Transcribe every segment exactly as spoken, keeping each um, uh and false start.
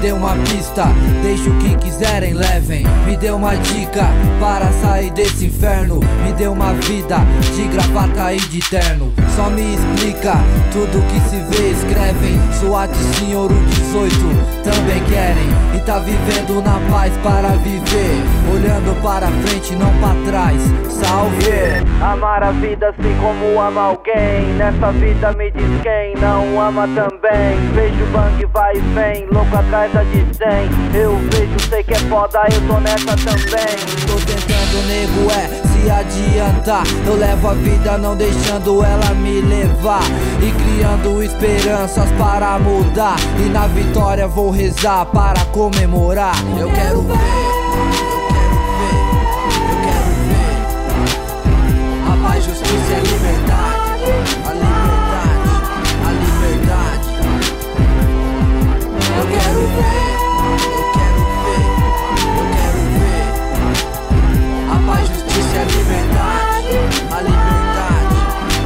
dê uma pista, deixe o que quiserem, levem. Me dê uma dica para sair desse inferno. Me dê uma vida de gravata e de terno. Só me explica tudo que se vê, escrevem. SWAT senhor o dezoito também querem. E tá vivendo na paz para viver, olhando para frente, não para trás. Salve! Yeah. Amar a vida assim como ama alguém. Nessa vida me diz quem não ama também. Vejo bang vai e vem, louco atrás da de cem. Eu vejo, sei que é foda, eu tô nessa também. Tô tentando, nego, é se adiantar. Eu levo a vida não deixando ela me levar, e criando esperanças para mudar. E na vitória vou rezar para comemorar. Eu quero ver, eu quero ver, eu quero ver a paz, justiça e a liberdade. A liberdade, a liberdade. Eu quero ver, eu quero ver, eu quero ver a paz, justiça e a liberdade. A liberdade,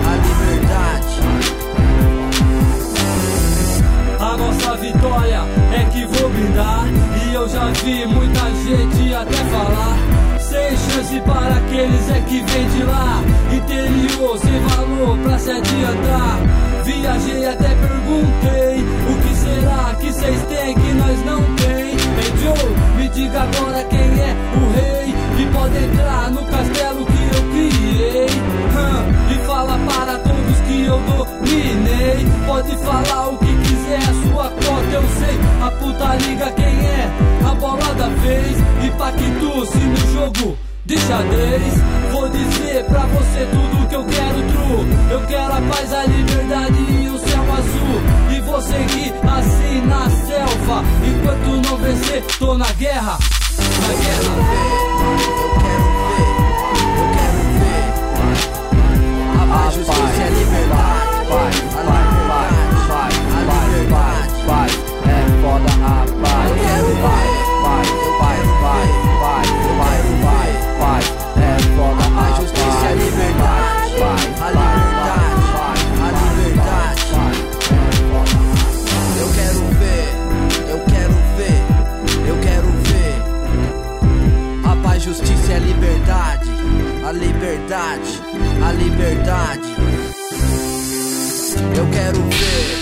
a liberdade. A nossa vitória é que vou brindar. E eu já vi muita gente até falar. Sem chance para aqueles é que vem de lá. Interior sem valor pra se adiantar. Viajei até perguntei, o que será que cês têm que nós não tem? Hey Joe, me diga agora quem é o rei, e pode entrar no castelo que eu criei. hum, E fala para todos que eu dominei. Pode falar o que quiser, a sua cota eu sei. A puta liga quem é, a bola da vez. E Pactus-se no jogo de xadrez. Vou dizer pra você tudo que eu quero, true. Eu quero a paz, a liberdade e o céu azul. E vou seguir assim na selva. Enquanto não vencer, tô na guerra. Na guerra. Eu quero ver, eu quero ver a paz, justiça e a liberdade. A liberdade, a liberdade. É foda a paz. Eu quero ver, vai, vai, vai, vai, vai, vai, vai. É foda a paz, justiça e a liberdade. A liberdade, a liberdade. Eu quero ver, eu quero ver, eu quero ver a paz, justiça e a liberdade. A liberdade, a liberdade. Eu quero ver.